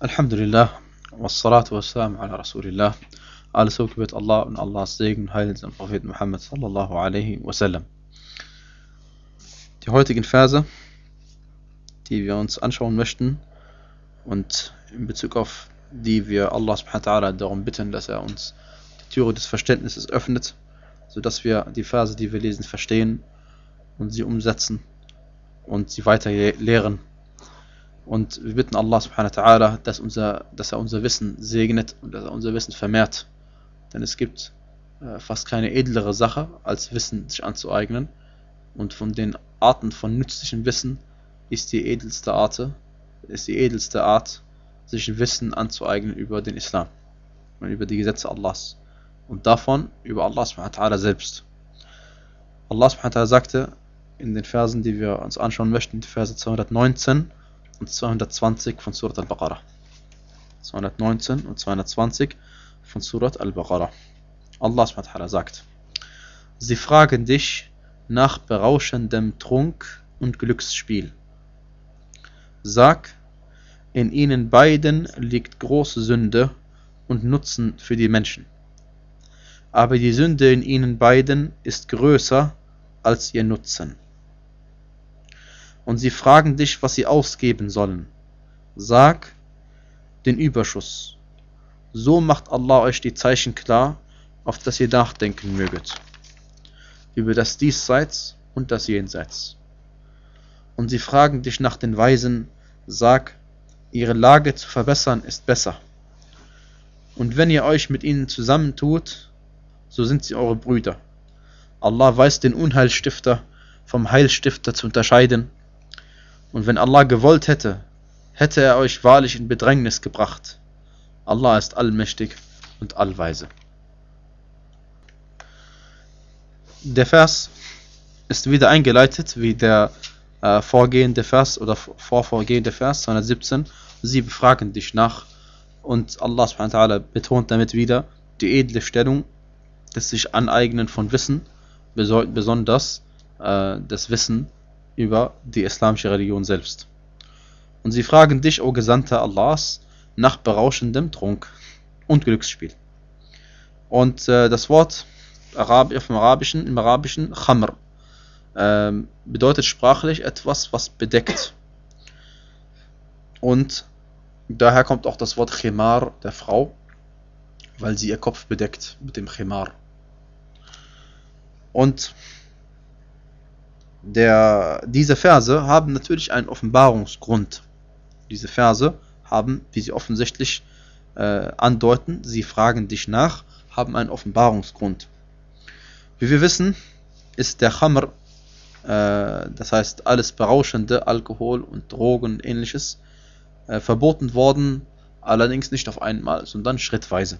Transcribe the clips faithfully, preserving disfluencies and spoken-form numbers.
Alhamdulillah, wassalatu wassalamu ala Rasulillah. Alles so gebet Allah und Allahs Segen und Heil dem Propheten Muhammad sallallahu alaihi wasallam. Die heutigen Verse, die wir uns anschauen möchten und in Bezug auf die wir Allah subhanahu wa ta'ala darum bitten, dass er uns die Türe des Verständnisses öffnet, sodass wir die Verse, die wir lesen, verstehen und sie umsetzen und sie weiter lehren. Und wir bitten Allah subhanahu wa ta'ala, dass, unser, dass er unser Wissen segnet und dass er unser Wissen vermehrt. Denn es gibt äh, fast keine edlere Sache, als Wissen sich anzueignen. Und von den Arten von nützlichem Wissen ist die edelste Art, ist die edelste Art, sich Wissen anzueignen über den Islam und über die Gesetze Allahs. Und davon über Allah subhanahu wa ta'ala selbst. Allah subhanahu wa ta'ala sagte in den Versen, die wir uns anschauen möchten, die Verse zweihundertneunzehn und zweihundertzwanzig von Surat al-Baqarah. zweihundertneunzehn und zweihundertzwanzig von Surat al-Baqarah. Allah subhanahu wa ta'ala sagt: Sie fragen dich nach berauschendem Trunk und Glücksspiel. Sag, in ihnen beiden liegt große Sünde und Nutzen für die Menschen. Aber die Sünde in ihnen beiden ist größer als ihr Nutzen. Und sie fragen dich, was sie ausgeben sollen. Sag, den Überschuss. So macht Allah euch die Zeichen klar, auf das ihr nachdenken möget. Über das Diesseits und das Jenseits. Und sie fragen dich nach den Weisen. Sag, ihre Lage zu verbessern ist besser. Und wenn ihr euch mit ihnen zusammentut, so sind sie eure Brüder. Allah weiß den Unheilstifter vom Heilstifter zu unterscheiden. Und wenn Allah gewollt hätte, hätte er euch wahrlich in Bedrängnis gebracht. Allah ist allmächtig und allweise. Der Vers ist wieder eingeleitet wie der äh, vorgehende Vers oder vorvorgehende Vers zweihundertsiebzehn. Sie befragen dich nach, und Allah subhanahu wa ta'ala betont damit wieder die edle Stellung des sich Aneignen von Wissen, besonders äh, das Wissen über die islamische Religion selbst. Und sie fragen dich, o Gesandter Allahs, nach berauschendem Trunk und Glücksspiel. Und äh, das Wort Arab, auf dem Arabischen, im Arabischen Khamr äh, bedeutet sprachlich etwas, was bedeckt. Und daher kommt auch das Wort Khimar der Frau, weil sie ihr Kopf bedeckt mit dem Khimar. Und Der, diese Verse haben natürlich einen Offenbarungsgrund. Diese Verse haben, wie sie offensichtlich äh, andeuten, sie fragen dich nach, haben einen Offenbarungsgrund. Wie wir wissen, ist der Khamr, äh, das heißt alles Berauschende, Alkohol und Drogen und ähnliches, äh, verboten worden, allerdings nicht auf einmal, sondern schrittweise.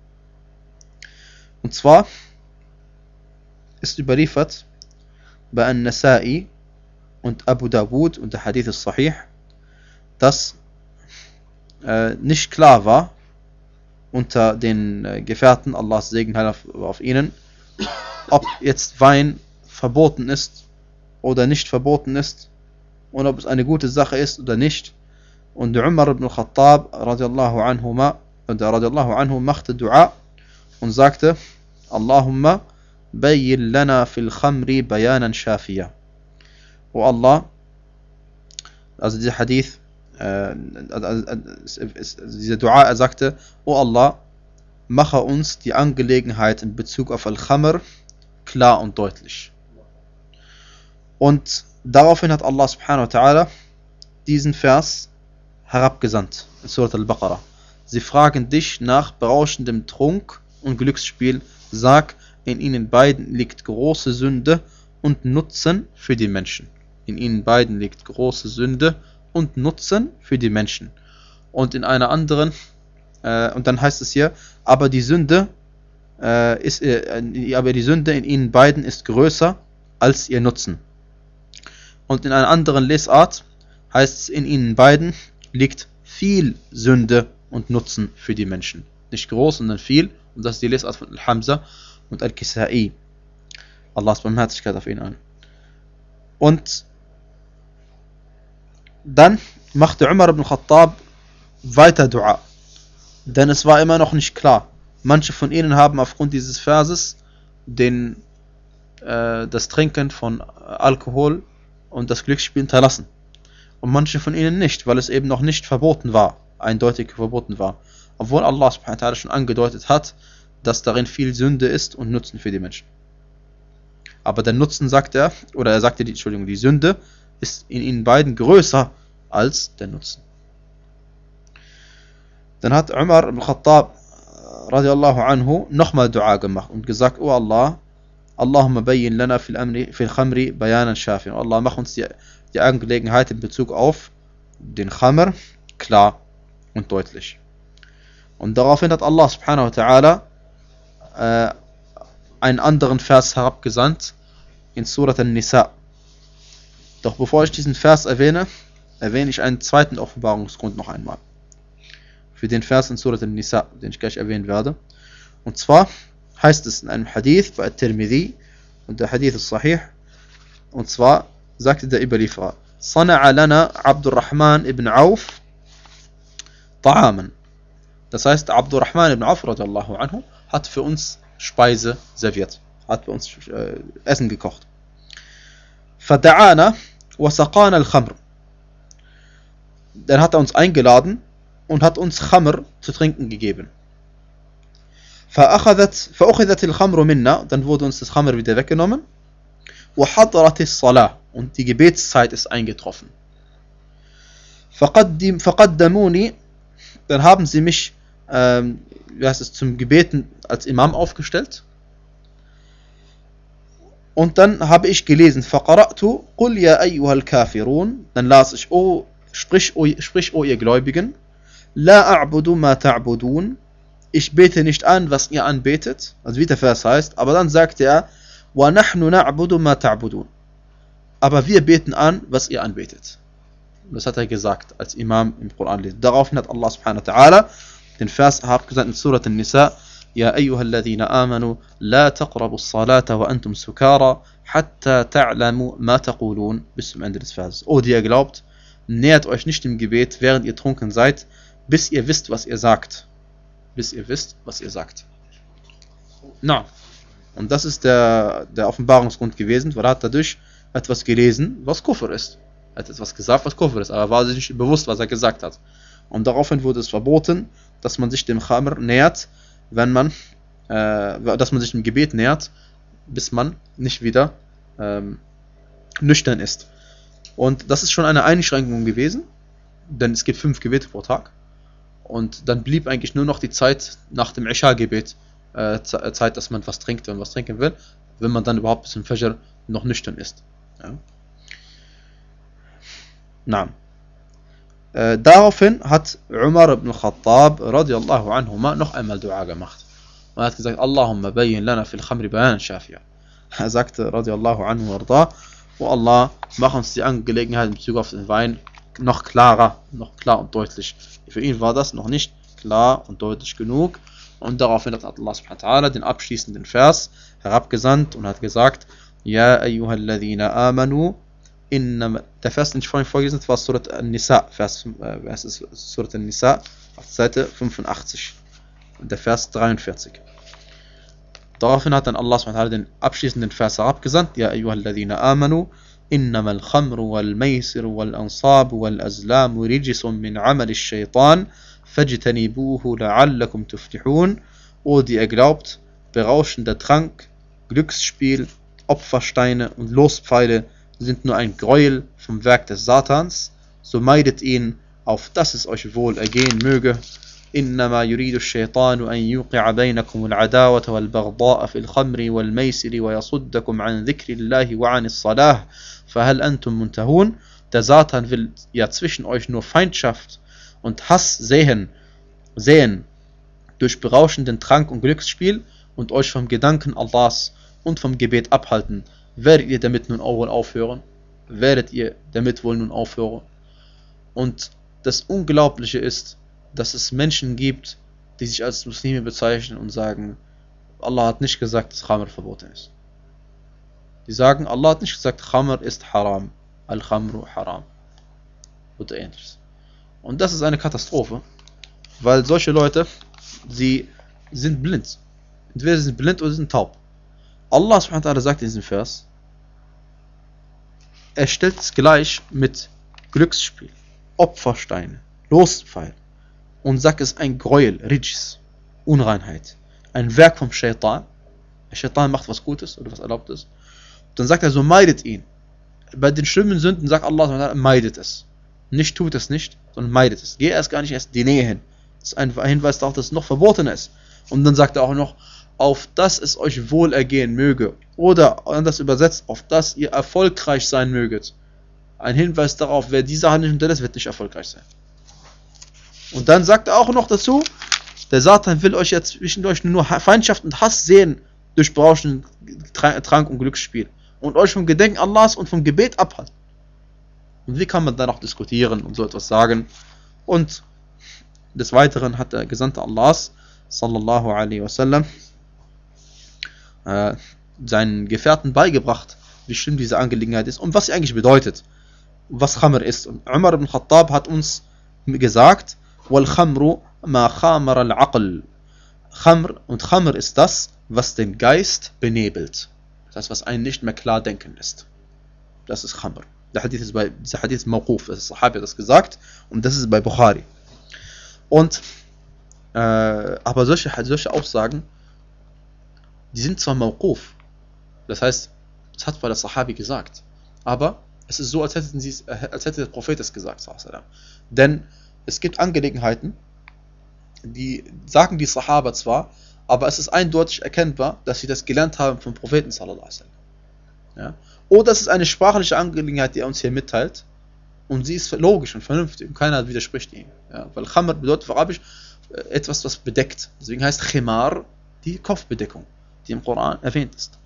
Und zwar ist überliefert bei An-Nasa'i und Abu Dawud und der Hadith al-Sahih, dass äh, nicht klar war unter den äh, Gefährten, Allahs Segen auf, auf ihnen, ob jetzt Wein verboten ist oder nicht verboten ist und ob es eine gute Sache ist oder nicht. Und Umar ibn al-Khattab radiallahu anhuma, radiallahu anhu machte Dua und sagte: Allahumma Bayyin lana fil khamri bayanan shafiya. O Allah, also dieser Hadith, äh, dieser Dua, er sagte: O Allah, mache uns die Angelegenheit in Bezug auf Al-Khamr klar und deutlich. Und daraufhin hat Allah subhanahu wa ta'ala diesen Vers herabgesandt in Surat al-Baqarah. Sie fragen dich nach berauschendem Trunk und Glücksspiel. Sag, in ihnen beiden liegt große Sünde und Nutzen für die Menschen. In ihnen beiden liegt große Sünde und Nutzen für die Menschen. Und in einer anderen, äh, und dann heißt es hier, aber die Sünde äh, ist, äh, aber die Sünde in ihnen beiden ist größer als ihr Nutzen. Und in einer anderen Lesart heißt es, in ihnen beiden liegt viel Sünde und Nutzen für die Menschen. Nicht groß, sondern viel. Und das ist die Lesart von Al-Hamza und Al-Kisa'i. Allahs Barmherzigkeit auf ihn an. Und dann machte Umar ibn Khattab weiter Dua. Denn es war immer noch nicht klar. Manche von ihnen haben aufgrund dieses Verses den, äh, das Trinken von Alkohol und das Glücksspiel hinterlassen. Und manche von ihnen nicht, weil es eben noch nicht verboten war, eindeutig verboten war. Obwohl Allah subhanahu wa ta'ala schon angedeutet hat, dass darin viel Sünde ist und Nutzen für die Menschen. Aber der Nutzen, sagt er, oder er sagte, die, Entschuldigung, die Sünde ist in ihnen beiden größer als der Nutzen. Dann hat Umar ibn Khattab radiallahu anhu nochmal Dua gemacht und gesagt, oh Allah, Allahumma bayyin lana fil amri fil khamri bayanan shafin. Oh Allah, mach uns die, die Angelegenheit in Bezug auf den Khamr klar und deutlich. Und daraufhin hat Allah subhanahu wa ta'ala äh, einen anderen Vers herabgesandt in Surat An-Nisa. Doch bevor ich diesen Vers erwähne, erwähne ich einen zweiten Offenbarungsgrund noch einmal. Für den Vers in Surat An-Nisa, den ich gleich erwähnen werde. Und zwar heißt es in einem Hadith bei At-Tirmidhi, und der Hadith ist sahih, und zwar sagte der Überlieferer, Sana'a lana Abdurrahman ibn Auf ta'aman. Das heißt, Abdurrahman ibn Auf radiallahu anhu hat für uns Speise serviert, hat für uns äh, Essen gekocht. Fada'ana wa saqana al-Khamr. Dann hat er uns eingeladen und hat uns Khamr zu trinken gegeben. فأخذت الخمر منا, dann wurde uns das Khamr wieder weggenommen. وحضرت الصلاة, und die Gebetszeit ist eingetroffen. فقدم فقدموني, dann haben sie mich ähm, wie heißt es, zum Gebeten als Imam aufgestellt. Und dann habe ich gelesen, فقرأت قل يا أيها الكافرون, dann las ich, oh, sprich, oh, sprich, oh ihr Gläubigen, لا أعبد ما تعبدون, ich bete nicht an, was ihr anbetet, also wie der Vers heißt, aber dann sagt er, وَنَحْنُ نَعْبُدُ مَا تَعْبُدُونَ, aber wir beten an, was ihr anbetet. Das hat er gesagt, als Imam im Koran lesen. Daraufhin hat Allah subhanahu wa ta'ala den Vers abgesandt in Surat An-Nisa, يَا أَيُّهَا الَّذِينَ آمَنُوا لَا تَقْرَبُوا الصَّلَاةَ وَأَنْتُمْ سُكَارَى حَتَّى تَعْلَمُوا مَا تَقُولُونَ, bis zum Ende des Verses. O, die ihr glaubt, nähert euch nicht dem Gebet, während ihr trunken seid, bis ihr wisst, was ihr sagt. Bis ihr wisst, was ihr sagt. Na, und das ist der, der Offenbarungsgrund gewesen, weil er hat dadurch etwas gelesen, was Kufr ist. Er hat etwas gesagt, was Kufr ist, aber er war sich nicht bewusst, was er gesagt hat. Und daraufhin wurde es verboten, dass man sich dem Khamr nähert, wenn man, äh, dass man sich dem Gebet nähert, bis man nicht wieder ähm, nüchtern ist. Und das ist schon eine Einschränkung gewesen, denn es gibt fünf Gebete pro Tag. Und dann blieb eigentlich nur noch die Zeit nach dem Isha-Gebet, äh, Zeit, dass man was trinkt, wenn man was trinken will, wenn man dann überhaupt bis zum Fajr noch nüchtern ist. Ja. Na. Äh, daraufhin hat Umar ibn Khattab radiallahu anhuma noch einmal Dua gemacht. Und er hat gesagt, Allahumma bayyin lana fil khamri bayanan shafi'a. Er sagte radiallahu anhu warda, oh Allah, mach uns die Angelegenheit in Bezug auf den Wein noch klarer, noch klar und deutlich. Für ihn war das noch nicht klar und deutlich genug. Und daraufhin hat Allah subhanahu wa ta'ala den abschließenden Vers herabgesandt und hat gesagt, Ja ayyuhalladhina amanu, innama, der Vers, den ich vorhin vorgelesen habe, war Surat An-Nisa, Vers, äh, Vers ist Surat An-Nisa, auf Seite fünfundachtzig, und der Vers dreiundvierzig. Daraufhin hat dann Allah subhanahu wa ta'ala den abschließenden Vers herabgesandt, Ja ayyuhalladhina amanu, إنما الخمر والميسر والأنصاب والأزلام رجس من عمل الشيطان فاجتنبوه لعلكم تفلحون. O, die ihr glaubt, berauschender Trank, Glücksspiel, Opfersteine und Lospfeile sind nur ein Gräuel vom Werk des Satans, so meidet ihn, auf dass es euch wohl ergehen möge. إنما يريد الشيطان أن يوقع بينكم العداوة والبغضاء في الخمر والميسر ويصدكم عن ذكر الله وعن الصلاة فهل أنتم منتهون. Der Satan will ja zwischen euch nur Feindschaft und Hass sehen, sehen durch berauschenden Trank und Glücksspiel und euch vom Gedanken Allahs und vom Gebet abhalten. Werdet ihr damit nun wohl aufhören? Werdet ihr damit wohl nun aufhören? Und das Unglaubliche ist, dass es Menschen gibt, die sich als Muslime bezeichnen und sagen, Allah hat nicht gesagt, dass Khamr verboten ist. Die sagen, Allah hat nicht gesagt, Khamr ist haram, Al-Khamru haram oder ähnliches. Und das ist eine Katastrophe, weil solche Leute, sie sind blind. Entweder sie sind blind oder sie sind taub. Allah subhanahu wa ta'ala sagt in diesem Vers, er stellt es gleich mit Glücksspiel, Opfersteine, Lospfeil und sagt, es ist ein Gräuel, Rijs, Unreinheit, ein Werk vom Shaitan. Der Shaitan macht was Gutes oder was Erlaubtes. Dann sagt er so, meidet ihn. Bei den schlimmen Sünden sagt Allah, meidet es. Nicht tut es nicht, sondern meidet es. Geh erst gar nicht erst die Nähe hin. Das ist ein Hinweis darauf, dass es noch verboten ist. Und dann sagt er auch noch, auf dass es euch wohlergehen möge. Oder anders übersetzt, auf dass ihr erfolgreich sein möget. Ein Hinweis darauf, wer diese Sache nicht unterlässt, wird nicht erfolgreich sein. Und dann sagt er auch noch dazu, der Satan will euch jetzt zwischendurch nur Feindschaft und Hass sehen durch berauschenden Trank und Glücksspiel. Und euch vom Gedenken Allahs und vom Gebet abhalten. Und wie kann man da noch diskutieren und so etwas sagen? Und des Weiteren hat der Gesandte Allahs, sallallahu alaihi wasallam, äh, seinen Gefährten beigebracht, wie schlimm diese Angelegenheit ist und was sie eigentlich bedeutet. Was Khamr ist. Und Umar ibn Khattab hat uns gesagt, wal khamru ma khamara al-aql. Khamr und Khamr ist das, was den Geist benebelt. Das, was einen nicht mehr klar denken lässt. Das ist Khamr. Der Hadith ist bei, dieser Hadith ist Mawquf, das ist Sahabi hat das gesagt und das ist bei Bukhari. Und äh, aber solche, solche Aussagen, die sind zwar Mawquf, das heißt, das hat zwar der Sahabi gesagt, aber es ist so, als, hätten sie, als hätte der Prophet es gesagt. Denn es gibt Angelegenheiten, die sagen die Sahaba zwar, aber es ist eindeutig erkennbar, dass sie das gelernt haben vom Propheten sallallahu alaihi wasallam. Ja? Oder es ist eine sprachliche Angelegenheit, die er uns hier mitteilt, und sie ist logisch und vernünftig und keiner widerspricht ihm. Ja? Weil Khamr bedeutet auf Arabisch etwas, was bedeckt. Deswegen heißt Khimar die Kopfbedeckung, die im Koran erwähnt ist.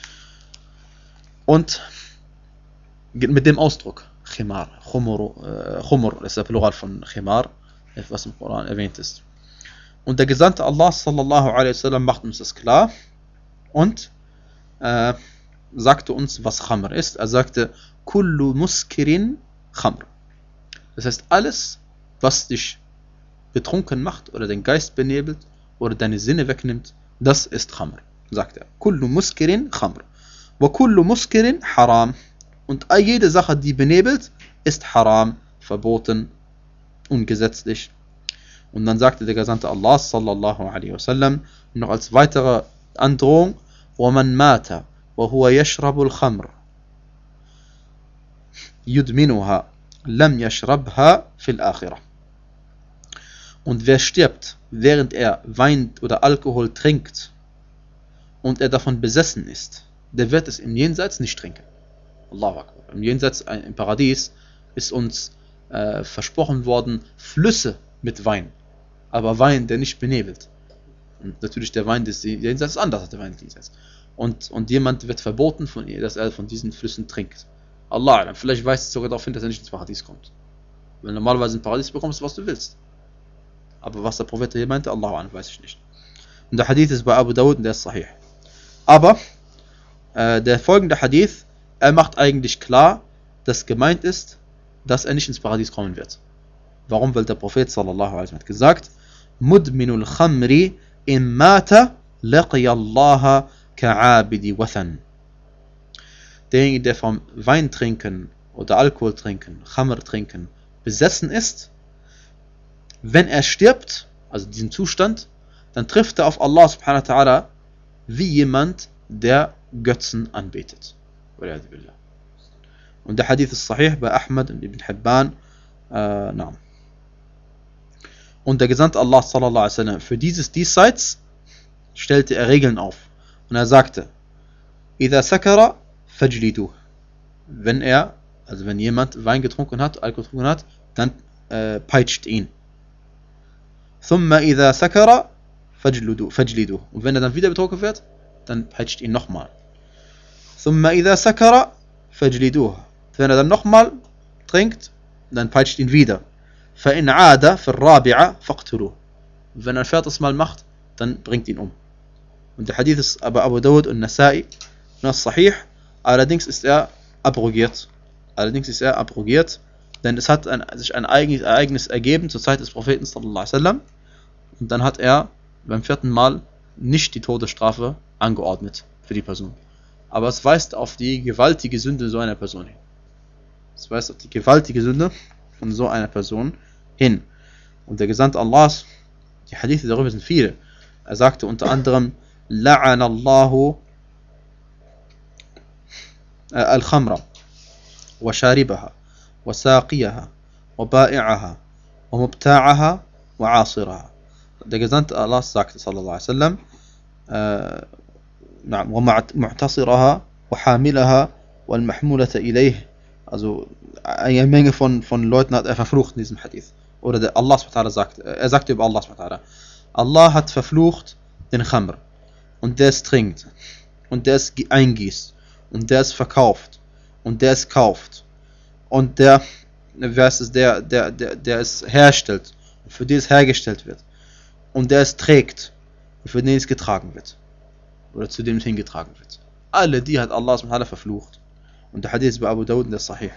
Und mit dem Ausdruck Khimar, Khumur, äh, Khumur, das ist der Plural von Khimar, was im Koran erwähnt ist. Und der Gesandte Allah sallallahu alaihi wasallam macht uns das klar und äh, sagte uns, was Khamr ist. Er sagte, Kullu muskirin Khamr. Das heißt, alles, was dich betrunken macht oder den Geist benebelt oder deine Sinne wegnimmt, das ist Khamr, sagt er. Kullu muskirin Khamr. Wa kullu muskirin haram. Und jede Sache, die benebelt, ist haram, verboten, ungesetzlich. Und dann sagte der Gesandte Allah sallallahu alaihi wasallam noch als weitere Androhung, وَمَنْ مَاتَ وَهُوَ يَشْرَبُ الْخَمْرِ يُدْمِنُهَا لَمْ يَشْرَبْهَا فِي الْآخِرَةِ. Und wer stirbt, während er Wein oder Alkohol trinkt und er davon besessen ist, der wird es im Jenseits nicht trinken. Allahu Akbar. Im Jenseits, im Paradies, ist uns äh, versprochen worden, Flüsse mit Wein. Aber Wein, der nicht benebelt. Und natürlich der Wein des Jenseits ist anders als der Wein des Jenseits. Und, und jemand wird verboten, von, dass er von diesen Flüssen trinkt. Allah, vielleicht weist es sogar darauf hin, dass er nicht ins Paradies kommt. Weil normalerweise ins Paradies bekommst du, was du willst. Aber was der Prophet hier meinte, Allah, weiß ich nicht. Und der Hadith ist bei Abu Dawud und der ist sahih. Aber äh, der folgende Hadith, er macht eigentlich klar, dass gemeint ist, dass er nicht ins Paradies kommen wird. Warum? Weil der Prophet sallallahu alaihi wasallam hat gesagt, Mudminul Khamri in Mata laqiya Allah ka'abidi wathan. Derjenige, der vom Wein trinken oder Alkohol trinken, Khamr trinken, besessen ist, wenn er stirbt, also diesen Zustand, dann trifft er auf Allah subhanahu wa ta'ala wie jemand, der Götzen anbetet. Und der Hadith ist sahih bei Ahmad und Ibn Hibban. Äh, na. Und der Gesandte Allah sallallahu alaihi wasallam für dieses Diesseits stellte er Regeln auf. Und er sagte, Idha sakara fajlidu. Wenn er, also wenn jemand Wein getrunken hat, Alkohol getrunken hat, dann äh, peitscht ihn. Thumma idha sakara fajlidu, fajlidu. Und wenn er dann wieder betrunken wird, dann peitscht ihn nochmal. Thumma idha sakara fajliduh. Wenn er dann nochmal trinkt, dann peitscht ihn wieder. فَإِنْ عَادَ فِي الرَّابِعَ فَقْتُلُوهُ. Wenn er ein viertes Mal macht, dann bringt ihn um. Und der Hadith ist aber Abu Dawud und Nasa'i und das Sahih. Allerdings ist er abrogiert. Allerdings ist er abrogiert Denn es hat ein, sich ein eigenes Ereignis ergeben zur Zeit des Propheten sallallahu alaihi wasallam. Und dann hat er beim vierten Mal nicht die Todesstrafe angeordnet für die Person. Aber es weist auf die gewaltige Sünde so einer Person hin. Es weist auf die gewaltige Sünde von so einer Person hin. Und der Gesandte Allahs, die Hadithe darüber sind viele. Er sagte unter anderem, La'ana Allahu al-Khamra wa sharibaha wa saqiyaha wa ba'i'aha wa mubta'aha wa 'asiraha. Der Gesandte Allahs sagte sallallahu alaihi wasallam, نعم ومعتصرها وحاملها والمحمولة إليه. Also eine Menge von, von Leuten hat er verflucht in diesem Hadith. Oder der Allah subhanahu wa ta'ala sagt, er sagte über Allah subhanahu wa ta'ala, Allah hat verflucht den Khamr und der es trinkt und der es eingießt und der es verkauft und der es kauft und der, wer ist es, der, der, der, der es herstellt und für den es hergestellt wird und der es trägt und für den es getragen wird oder zu dem es hingetragen wird. Alle die hat Allah subhanahu wa ta'ala verflucht. Und der Hadith ist bei Abu Dawud und der Sahih.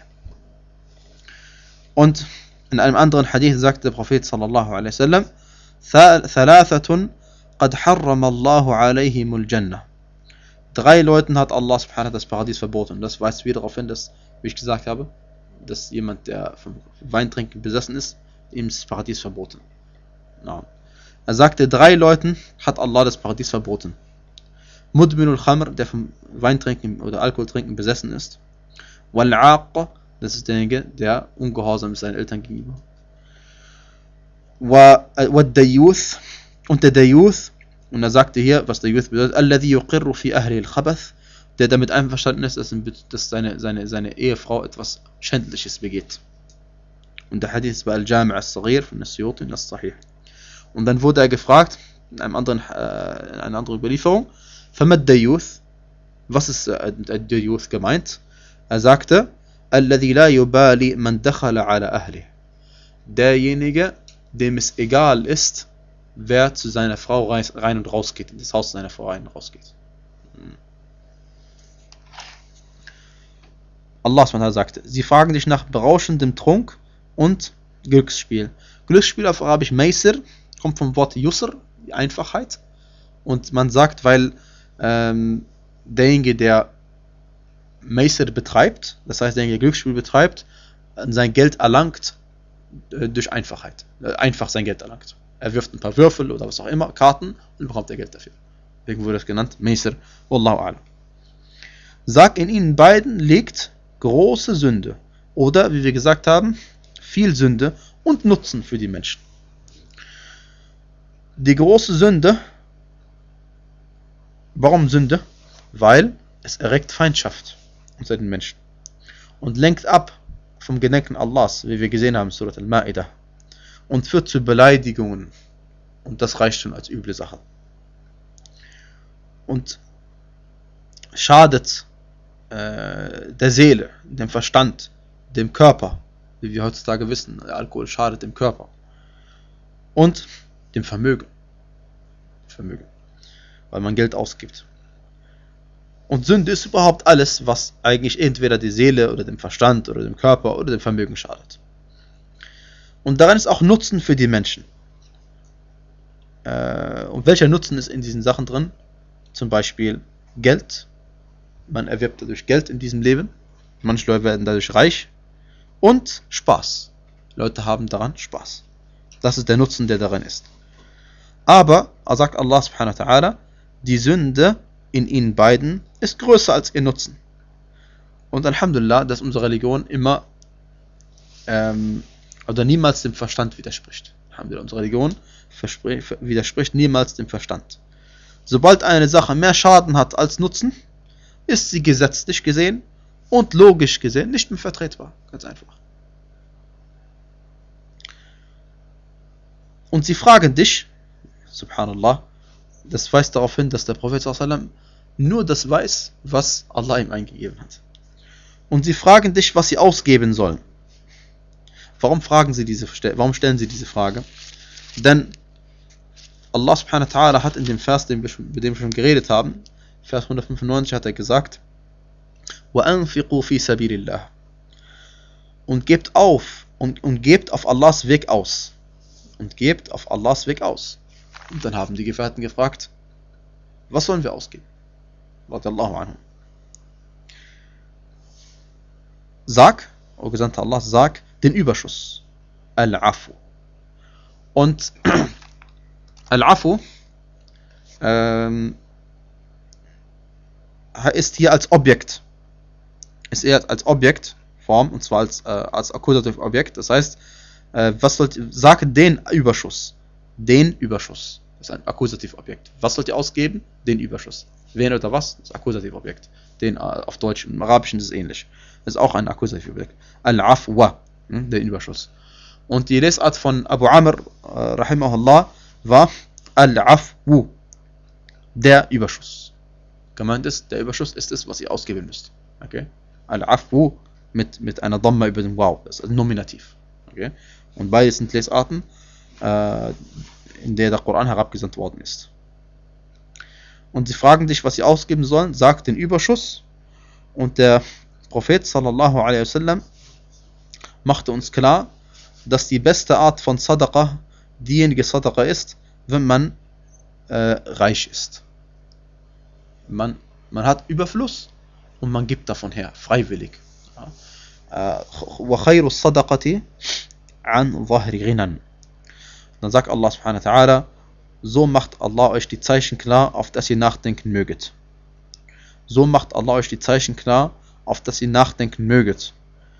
Und in einem anderen Hadith sagte der Prophet sallallahu alaihi wasallam, Thalathatun qad harrama Allahu alaihimul Jannah. Drei Leuten hat Allah subhanahu wa ta'ala das Paradies verboten. Und das weist wieder darauf hin, dass, wie ich gesagt habe, dass jemand, der vom Weintrinken besessen ist, ihm das Paradies verboten. No. Er sagte, drei Leuten hat Allah das Paradies verboten. Mudminul Khamr, der vom Weintrinken oder Alkoholtrinken besessen ist. Wal-'Aq, das ist derjenige, der ungehorsam ist seinen Eltern gegenüber. Wad-Dayuth, und der Dayuth, und er sagte hier, was Dayuth bedeutet, Alladhi yuqirru fi ahli al-Khabath, der damit einverstanden ist, dass seine, seine, seine Ehefrau etwas Schändliches begeht. Und der Hadith ist bei Al-Jami' al-Saghir von As-Suyuti in As-Sahih. Und dann wurde er gefragt, in, einem anderen, äh, in einer anderen Überlieferung, Famad Dayuth, was ist äh, Dayuth gemeint? Er sagte, Alladhi la yubali man dakhala ala ahli. Derjenige, dem es egal ist, wer zu seiner Frau rein und raus geht, in das Haus seiner Frau rein und raus geht. Hm. Allah subhanahu wa ta'ala sagte, sie fragen dich nach berauschendem Trunk und Glücksspiel. Glücksspiel auf Arabisch Maisir kommt vom Wort Yusr, die Einfachheit. Und man sagt, weil ähm, derjenige, der Maisir betreibt, das heißt, derjenige, der Glücksspiel betreibt, sein Geld erlangt äh, durch Einfachheit. Äh, einfach sein Geld erlangt. Er wirft ein paar Würfel oder was auch immer, Karten, und bekommt er Geld dafür. Deswegen wurde das genannt Maisir. Wallahu a'lam. Sag, in ihnen beiden liegt große Sünde. Oder, wie wir gesagt haben, viel Sünde und Nutzen für die Menschen. Die große Sünde, warum Sünde? Weil es erregt Feindschaft unter den Menschen und lenkt ab vom Gedenken Allahs, wie wir gesehen haben, Surat Al-Ma'idah, und führt zu Beleidigungen, und das reicht schon als üble Sache. Und schadet äh, der Seele, dem Verstand, dem Körper, wie wir heutzutage wissen, der Alkohol schadet dem Körper und dem Vermögen, Vermögen, weil man Geld ausgibt. Und Sünde ist überhaupt alles, was eigentlich entweder die Seele oder dem Verstand oder dem Körper oder dem Vermögen schadet. Und darin ist auch Nutzen für die Menschen. Äh, und welcher Nutzen ist in diesen Sachen drin? Zum Beispiel Geld. Man erwirbt dadurch Geld in diesem Leben. Manche Leute werden dadurch reich. Und Spaß. Leute haben daran Spaß. Das ist der Nutzen, der darin ist. Aber, sagt Allah subhanahu wa ta'ala, die Sünde in ihnen beiden ist größer als ihr Nutzen. Und Alhamdulillah, dass unsere Religion immer ähm, oder niemals dem Verstand widerspricht. Alhamdulillah, unsere Religion widerspricht niemals dem Verstand. Sobald eine Sache mehr Schaden hat als Nutzen, ist sie gesetzlich gesehen und logisch gesehen nicht mehr vertretbar. Ganz einfach. Und sie fragen dich, subhanallah, das weist darauf hin, dass der Prophet sallallahu alaihi wasallam nur das weiß, was Allah ihm eingegeben hat. Und sie fragen dich, was sie ausgeben sollen. Warum fragen sie diese, warum stellen sie diese Frage? Denn Allah subhanahu wa ta'ala hat in dem Vers, den wir schon, mit dem wir schon geredet haben, Vers hundertfünfundneunzig, hat er gesagt, وَأَنْفِقُوا فِي سَبِيلِ اللَّهِ. und gebt auf und, und gebt auf Allahs Weg aus. Und gebt auf Allahs Weg aus. Und dann haben die Gefährten gefragt, was sollen wir ausgeben? Radiallahu anhu. Sag, o Gesandter Allah, sag den Überschuss. Al-Afu. Und Al-Afu ähm, ist hier als Objekt. Ist eher als Objektform, und zwar als, äh, als Akkusativ-Objekt. Das heißt, äh, was sollt ihr, sag den Überschuss. Den Überschuss. Das ist ein Akkusativ-Objekt. Was sollt ihr ausgeben? Den Überschuss. Wen oder was? Das ist Akkusativ-Objekt. Den äh, auf Deutsch, im Arabischen ist es ähnlich. Das ist auch ein Akkusativ-Objekt. Al-Afwa, hm, den Überschuss. Und die Lesart von Abu Amr, äh, rahimahullah, war Al-Afwu, der Überschuss. Gemeint ist, der Überschuss ist es, was ihr ausgeben müsst. Okay? Al-Afwu mit, mit einer Dhamma über den Waw, das ist ein Nominativ. Okay? Und beides sind Lesarten, äh, in der der Koran herabgesandt worden ist. Und sie fragen dich, was sie ausgeben sollen, sag den Überschuss. Und der Prophet sallallahu alaihi wasallam machte uns klar, dass die beste Art von Sadaqa diejenige Sadaqa ist, wenn man äh, reich ist. Man, man hat Überfluss und man gibt davon her, freiwillig. وَخَيْرُ الصَّدَقَةِ عَنْ ظَهْرِ غِنًى. Dann sagt Allah subhanahu wa ta'ala, so macht Allah euch die Zeichen klar, auf das ihr nachdenken möget. So macht Allah euch die Zeichen klar, auf das ihr nachdenken möget.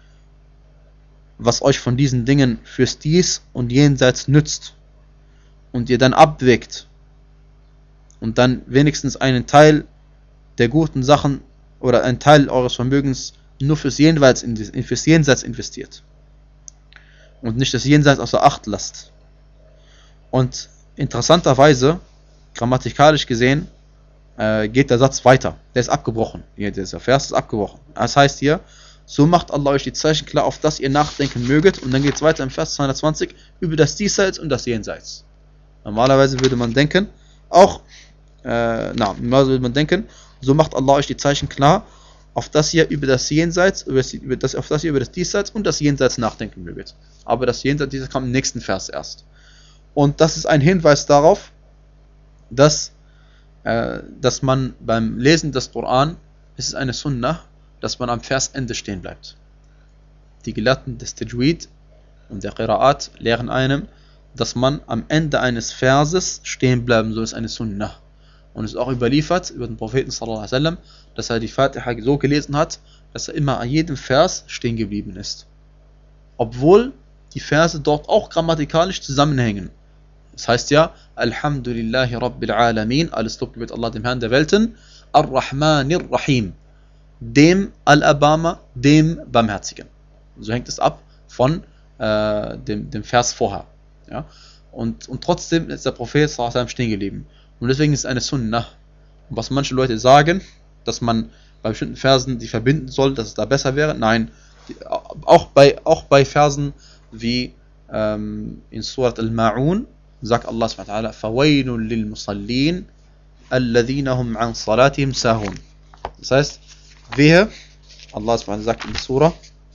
Was euch von diesen Dingen fürs Dies und Jenseits nützt und ihr dann abwägt und dann wenigstens einen Teil der guten Sachen oder einen Teil eures Vermögens nur fürs Jenseits, fürs Jenseits investiert und nicht das Jenseits außer Acht lasst. Und interessanterweise, grammatikalisch gesehen, äh, geht der Satz weiter. Der ist abgebrochen. Hier, dieser Vers ist abgebrochen. Das heißt hier, so macht Allah euch die Zeichen klar, auf das ihr nachdenken möget. Und dann geht es weiter im Vers zweihundertzwanzig über das Diesseits und das Jenseits. Normalerweise würde man denken, auch, äh, na, normalerweise würde man denken, so macht Allah euch die Zeichen klar, auf das ihr über das Jenseits, über das, über das, auf das ihr über das Diesseits und das Jenseits nachdenken möget. Aber das Jenseits, dieses kam im nächsten Vers erst. Und das ist ein Hinweis darauf, dass, äh, dass man beim Lesen des Koran, es ist eine Sunnah, dass man am Versende stehen bleibt. Die Gelehrten des Tajweed und der Qira'at lehren einem, dass man am Ende eines Verses stehen bleiben soll, ist eine Sunnah. Und es ist auch überliefert über den Propheten sallallahu alaihi wasallam, dass er die Fatiha so gelesen hat, dass er immer an jedem Vers stehen geblieben ist. Obwohl die Verse dort auch grammatikalisch zusammenhängen. Das heißt ja, Alhamdulillahi Rabbil Alamin, alles Lob gebührt Allah, dem Herrn der Welten, Ar-Rahmanir Rahim, dem Al-Abama, dem Barmherzigen. So hängt es ab von äh, dem, dem Vers vorher. Ja? Und, und trotzdem ist der Prophet sallallahu alaihi wasallam stehen geblieben. Und deswegen ist es eine Sunnah. Und was manche Leute sagen, dass man bei bestimmten Versen die verbinden soll, dass es da besser wäre, nein, die, auch, bei, auch bei Versen wie ähm, in Surat Al-Ma'un, sagt Allah subhanahu wa ta'ala, فَوَيْلٌ لِلْمُصَلِّينَ الَّذِينَ هُمْ عَنْ صَلَاتِهِمْ سَاهُونَ. Das heißt, wehe, Allah subhanahu wa ta'ala sagt in Surah,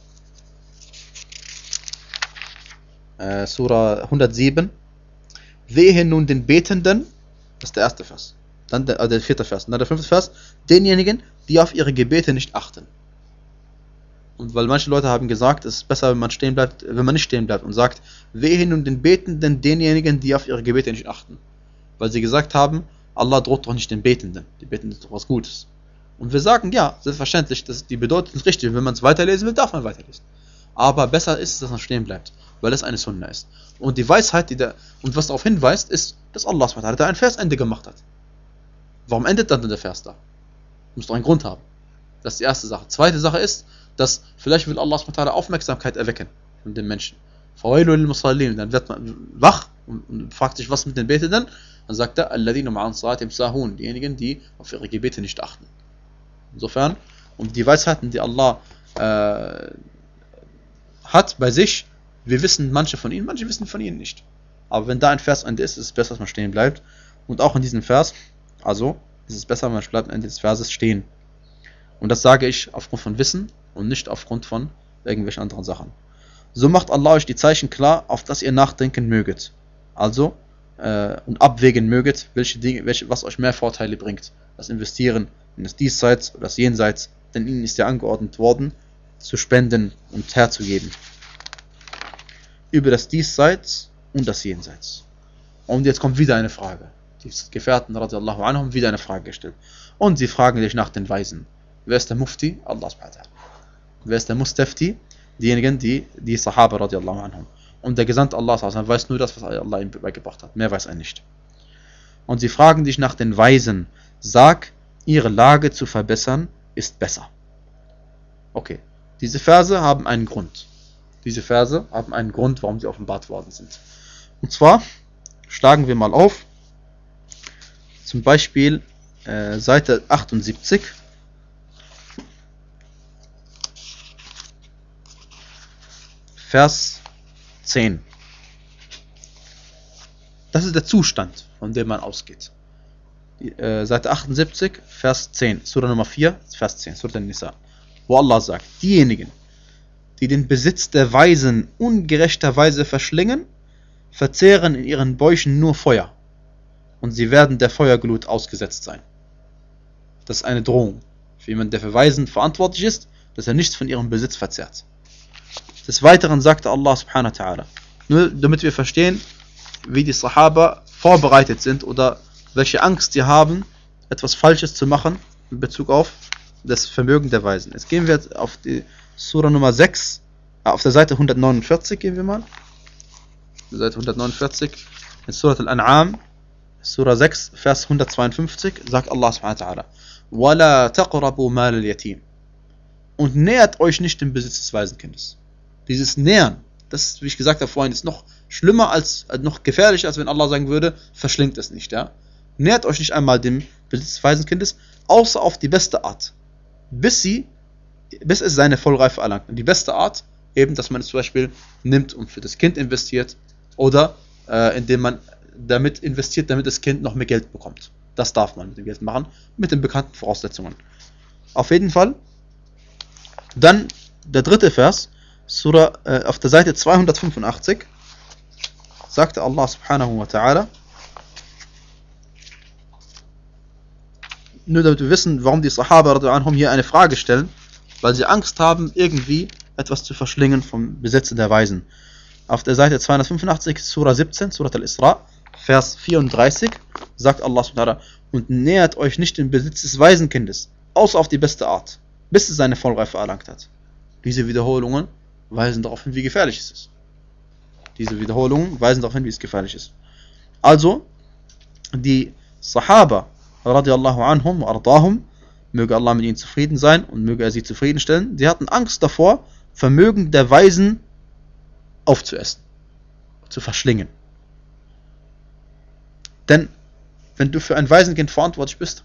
äh, Surah hundertsieben, wehe nun den Betenden, das ist der erste Vers, dann der, äh, der vierte Vers, dann der fünfte Vers, denjenigen, die auf ihre Gebete nicht achten. Und weil manche Leute haben gesagt, es ist besser, wenn man stehen bleibt, wenn man nicht stehen bleibt und sagt, wehe nun den Betenden, denjenigen, die auf ihre Gebete nicht achten. Weil sie gesagt haben, Allah droht doch nicht den Betenden. Die Betenden ist doch was Gutes. Und wir sagen, ja, selbstverständlich, das, die Bedeutung ist richtig. Wenn man es weiterlesen will, darf man weiterlesen. Aber besser ist es, dass man stehen bleibt, weil es eine Sunna ist. Und die Weisheit, die da, und was darauf hinweist, ist, dass Allah da ein Versende gemacht hat. Warum endet dann der Vers da? Muss doch einen Grund haben. Das ist die erste Sache. Zweite Sache ist, dass vielleicht will Allah Aufmerksamkeit erwecken von den Menschen. Dann wird man wach und fragt sich, was mit den Betenden? Dann sagt er, diejenigen, die auf ihre Gebete nicht achten. Insofern, und die Weisheiten, die Allah äh, hat bei sich, wir wissen manche von ihnen, manche wissen von ihnen nicht. Aber wenn da ein Versende ist, ist es besser, dass man stehen bleibt. Und auch in diesem Vers, also, ist es besser, wenn man bleibt am Ende des Verses stehen. Und das sage ich aufgrund von Wissen und nicht aufgrund von irgendwelchen anderen Sachen. So macht Allah euch die Zeichen klar, auf das ihr nachdenken möget. Also, äh, und abwägen möget, welche Dinge, welche, was euch mehr Vorteile bringt. Das Investieren in das Diesseits oder das Jenseits, denn ihnen ist ja angeordnet worden, zu spenden und herzugeben. Über das Diesseits und das Jenseits. Und jetzt kommt wieder eine Frage. Die Gefährten radiallahu anhum haben wieder eine Frage gestellt. Und sie fragen dich nach den Weisen. Wer ist der Mufti? Allah subhanahu wa ta'ala. Wer ist der Mustafti? Diejenigen, die, die Sahaba radiallahu anhum. Und der Gesandte Allah weiß nur das, was Allah ihm beigebracht hat. Mehr weiß er nicht. Und sie fragen dich nach den Weisen. Sag, ihre Lage zu verbessern ist besser. Okay. Diese Verse haben einen Grund. Diese Verse haben einen Grund, warum sie offenbart worden sind. Und zwar schlagen wir mal auf. Zum Beispiel äh, Seite achtundsiebzig. Vers zehn. Das ist der Zustand, von dem man ausgeht. Die, äh, Seite achtundsiebzig, Vers zehn. Surah Nummer vier, Vers zehn. Surah An-Nisa. Wo Allah sagt, diejenigen, die den Besitz der Weisen ungerechterweise verschlingen, verzehren in ihren Bäuchen nur Feuer. Und sie werden der Feuerglut ausgesetzt sein. Das ist eine Drohung für jemanden, der für Weisen verantwortlich ist, dass er nichts von ihrem Besitz verzehrt. Des Weiteren sagte Allah subhanahu wa ta'ala, nur damit wir verstehen, wie die Sahaba vorbereitet sind oder welche Angst sie haben, etwas Falsches zu machen in Bezug auf das Vermögen der Weisen. Jetzt gehen wir auf die Surah Nummer sechs, auf der Seite hundertneunundvierzig gehen wir mal. Seite hundertneunundvierzig, in Surah Al-An'am, Surah sechs, Vers hundertzweiundfünfzig, sagt Allah subhanahu wa ta'ala, وَلَا تَقْرَبُوا مَالَ الْيَتِيمِ. Und nähert euch nicht dem Besitz des Waisenkindes. Dieses Nähern, das ist, wie ich gesagt habe vorhin, ist noch schlimmer, als, noch gefährlicher, als wenn Allah sagen würde, verschlingt es nicht. Ja? Nähert euch nicht einmal dem Besitz des Waisenkindes, außer auf die beste Art. Bis sie, bis es seine Vollreife erlangt. Und die beste Art, eben, dass man es zum Beispiel nimmt und für das Kind investiert, oder äh, indem man damit investiert, damit das Kind noch mehr Geld bekommt. Das darf man mit dem Geld machen, mit den bekannten Voraussetzungen. Auf jeden Fall. Dann der dritte Vers, Surah, äh, auf der Seite zweihundertfünfundachtzig, sagte Allah subhanahu wa ta'ala, nur damit wir wissen, warum die Sahaba radhiyallahu anhum hier eine Frage stellen, weil sie Angst haben, irgendwie etwas zu verschlingen vom Besitz der Weisen. Auf der Seite zweihundertfünfundachtzig, Surah siebzehn, Surah Al-Isra, Vers vierunddreißig, sagt Allah subhanahu wa ta'ala, und nähert euch nicht den Besitz des Waisenkindes, außer auf die beste Art, bis es seine Vollreife erlangt hat. Diese Wiederholungen weisen darauf hin, wie gefährlich es ist. Diese Wiederholungen weisen darauf hin, wie es gefährlich ist. Also, die Sahaba, radiallahu anhum wa ardahum, möge Allah mit ihnen zufrieden sein und möge er sie zufriedenstellen, sie hatten Angst davor, Vermögen der Weisen aufzuessen, zu verschlingen. Denn, wenn du für ein Waisenkind verantwortlich bist,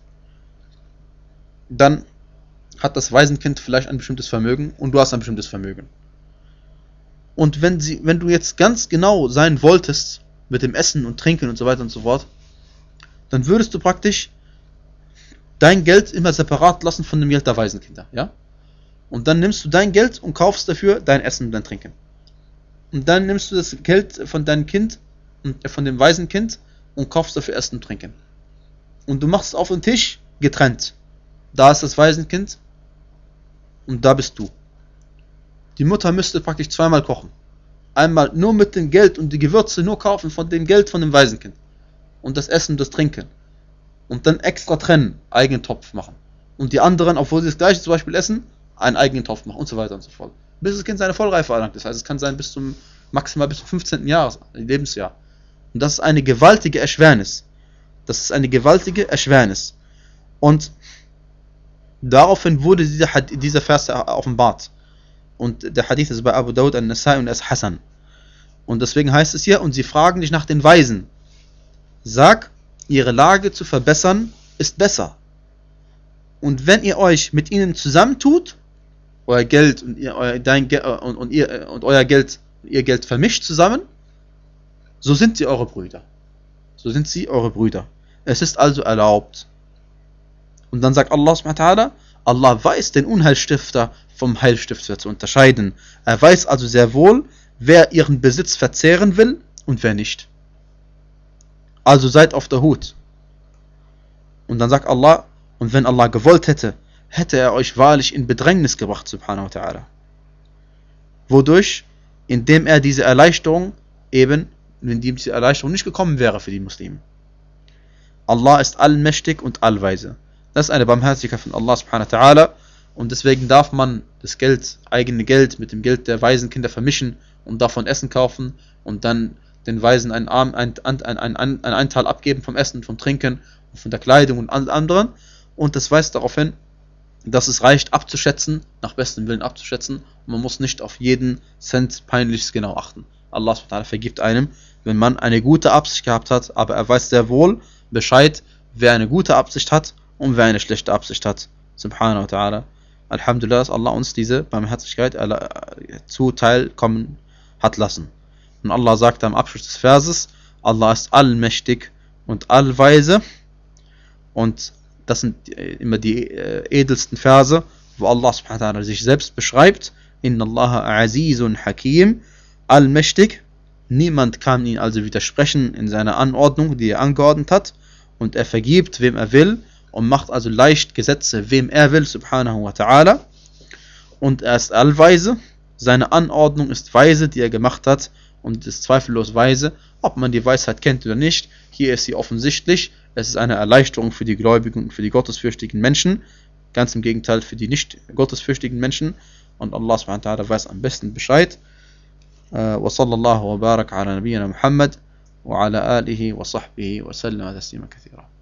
dann hat das Waisenkind vielleicht ein bestimmtes Vermögen und du hast ein bestimmtes Vermögen. Und wenn, sie, wenn du jetzt ganz genau sein wolltest mit dem Essen und Trinken und so weiter und so fort, dann würdest du praktisch dein Geld immer separat lassen von dem Geld der Waisenkinder. Ja? Und dann nimmst du dein Geld und kaufst dafür dein Essen und dein Trinken. Und dann nimmst du das Geld von deinem Kind, von dem Waisenkind, und kaufst dafür Essen und Trinken. Und du machst es auf den Tisch getrennt. Da ist das Waisenkind und da bist du. Die Mutter müsste praktisch zweimal kochen. Einmal nur mit dem Geld und die Gewürze nur kaufen von dem Geld von dem Waisenkind. Und das Essen und das Trinken. Und dann extra trennen, eigenen Topf machen. Und die anderen, obwohl sie das gleiche zum Beispiel essen, einen eigenen Topf machen und so weiter und so fort. Bis das Kind seine Vollreife erlangt. Das heißt, es kann sein bis zum maximal bis zum fünfzehnten Jahr, Lebensjahr. Und das ist eine gewaltige Erschwernis. Das ist eine gewaltige Erschwernis. Und daraufhin wurde dieser, dieser Vers offenbart. Und der Hadith ist bei Abu Dawud al-Nasai und es Hasan. Und deswegen heißt es hier, und sie fragen dich nach den Weisen. Sag, ihre Lage zu verbessern ist besser. Und wenn ihr euch mit ihnen zusammentut, euer Geld und ihr, euer, dein Ge und, und, ihr, und euer Geld, ihr Geld vermischt zusammen, so sind sie eure Brüder. So sind sie eure Brüder. Es ist also erlaubt. Und dann sagt Allah subhanahu wa ta'ala, Allah weiß den Unheilstifter vom Heilstifter zu unterscheiden. Er weiß also sehr wohl, wer ihren Besitz verzehren will und wer nicht. Also seid auf der Hut. Und dann sagt Allah, und wenn Allah gewollt hätte, hätte er euch wahrlich in Bedrängnis gebracht, subhanahu wa ta'ala. Wodurch? Indem er diese Erleichterung eben, indem diese Erleichterung nicht gekommen wäre für die Muslimen. Allah ist allmächtig und allweise. Das ist eine Barmherzigkeit von Allah subhanahu wa ta'ala. Und deswegen darf man das Geld, eigene Geld mit dem Geld der Waisenkinder vermischen und davon Essen kaufen und dann den Waisen einen, Arm, einen, einen, einen, einen Anteil abgeben vom Essen, vom Trinken, von der Kleidung und anderen. Und das weist darauf hin, dass es reicht abzuschätzen, nach bestem Willen abzuschätzen. Und man muss nicht auf jeden Cent peinlichst genau achten. Allah subhanahu wa ta'ala vergibt einem, wenn man eine gute Absicht gehabt hat, aber er weiß sehr wohl Bescheid, wer eine gute Absicht hat und wer eine schlechte Absicht hat. Subhanahu wa ta'ala. Alhamdulillah, dass Allah uns diese Barmherzigkeit zuteilkommen hat lassen. Und Allah sagt am Abschluss des Verses, Allah ist allmächtig und allweise. Und das sind immer die edelsten Verse, wo Allah subhanahu wa ta'ala sich selbst beschreibt. Inna Allah azizun hakim, allmächtig. Niemand kann ihn also widersprechen in seiner Anordnung, die er angeordnet hat. Und er vergibt, wem er will. Und macht also leicht Gesetze, wem er will, subhanahu wa ta'ala. Und er ist allweise. Seine Anordnung ist weise, die er gemacht hat. Und ist zweifellos weise, ob man die Weisheit kennt oder nicht. Hier ist sie offensichtlich. Es ist eine Erleichterung für die Gläubigen und für die gottesfürchtigen Menschen. Ganz im Gegenteil für die nicht gottesfürchtigen Menschen. Und Allah subhanahu wa ta'ala weiß am besten Bescheid. Wa sallallahu wa baraka ala nabiyyina Muhammad wa ala alihi wa sahbihi wa sallam taslima kathira.